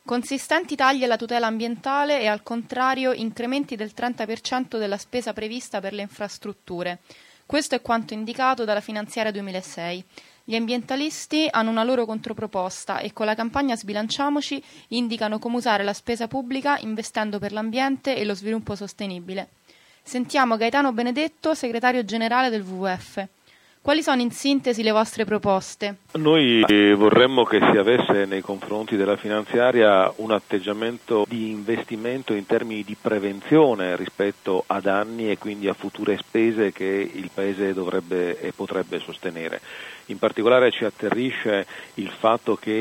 Consistenti tagli alla tutela ambientale e, al contrario, incrementi del 30% della spesa prevista per le infrastrutture. Questo è quanto indicato dalla finanziaria 2006. Gli ambientalisti hanno una loro controproposta e con la campagna Sbilanciamoci indicano come usare la spesa pubblica investendo per l'ambiente e lo sviluppo sostenibile. Sentiamo Gaetano Benedetto, segretario generale del WWF. Quali sono in sintesi le vostre proposte? Noi vorremmo che si avesse nei confronti della finanziaria un atteggiamento di investimento in termini di prevenzione rispetto a danni e quindi a future spese che il Paese dovrebbe e potrebbe sostenere. In particolare ci atterrisce il fatto che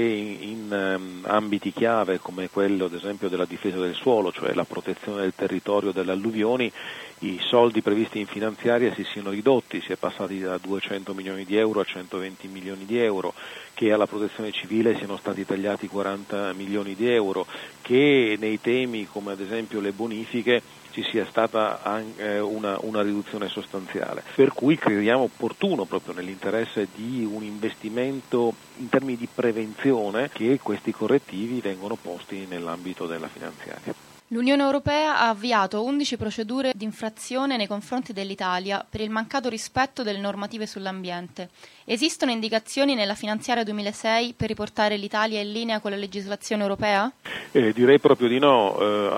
in ambiti chiave come quello ad esempio della difesa del suolo, cioè la protezione del territorio dalle alluvioni, i soldi previsti in finanziaria si siano ridotti, si è passati da 200 milioni di euro a 120 milioni di euro, che alla protezione civile siano stati tagliati 40 milioni di euro, che nei temi come ad esempio le bonifiche ci sia stata anche una riduzione sostanziale. Per cui crediamo opportuno, proprio nell'interesse di un investimento in termini di prevenzione, che questi correttivi vengono posti nell'ambito della finanziaria. L'Unione Europea ha avviato 11 procedure di infrazione nei confronti dell'Italia per il mancato rispetto delle normative sull'ambiente. Esistono indicazioni nella finanziaria 2006 per riportare l'Italia in linea con la legislazione europea? Direi proprio di no,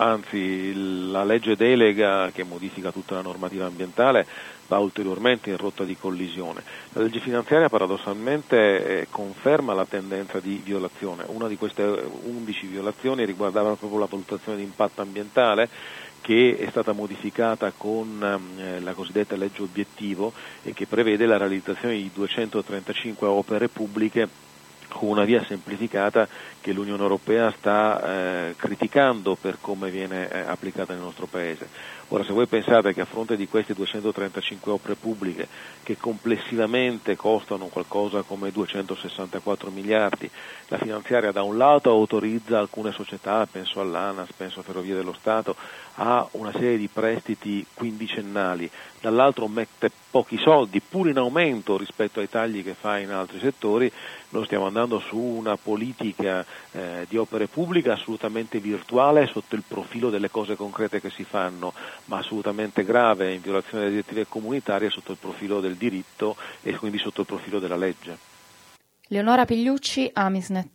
anzi la legge delega che modifica tutta la normativa ambientale va ulteriormente in rotta di collisione. La legge finanziaria paradossalmente conferma la tendenza di violazione. Una di queste 11 violazioni riguardava proprio la valutazione di impatto ambientale, che è stata modificata con la cosiddetta legge obiettivo e che prevede la realizzazione di 235 opere pubbliche con una via semplificata che l'Unione Europea sta criticando per come viene applicata nel nostro Paese. Ora, se voi pensate che a fronte di queste 235 opere pubbliche, che complessivamente costano qualcosa come 264 miliardi, la finanziaria da un lato autorizza alcune società, penso all'ANAS, penso a Ferrovie dello Stato, a una serie di prestiti quindicennali, dall'altro mette pochi soldi, pur in aumento rispetto ai tagli che fa in altri settori, noi stiamo andando su una politica di opere pubbliche assolutamente virtuale sotto il profilo delle cose concrete che si fanno, ma assolutamente grave in violazione delle direttive comunitarie sotto il profilo del diritto e quindi sotto il profilo della legge. Leonora Pigliucci, Amisnet.